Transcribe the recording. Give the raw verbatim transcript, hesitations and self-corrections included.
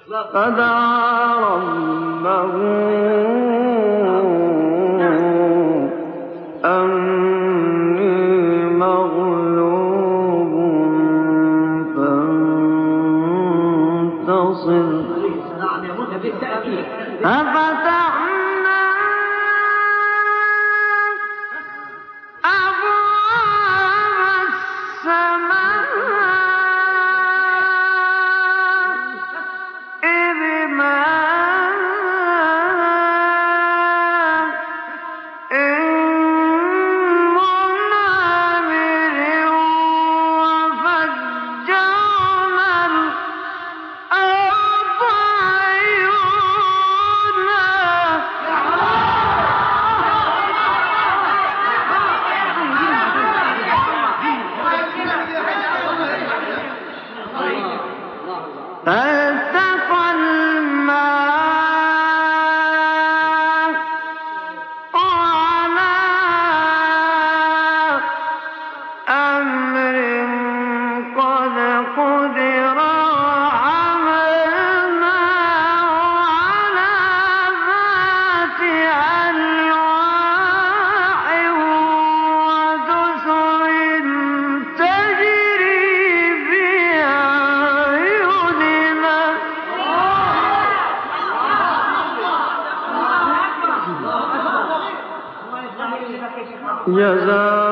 فدعا ربه أني مغلوب فانتصر ففتحنا أبواب السماء فالتقى الماء على أمر قد قدر وحملناه على ذات ألواح ودسر تجري بأعيننا جزاء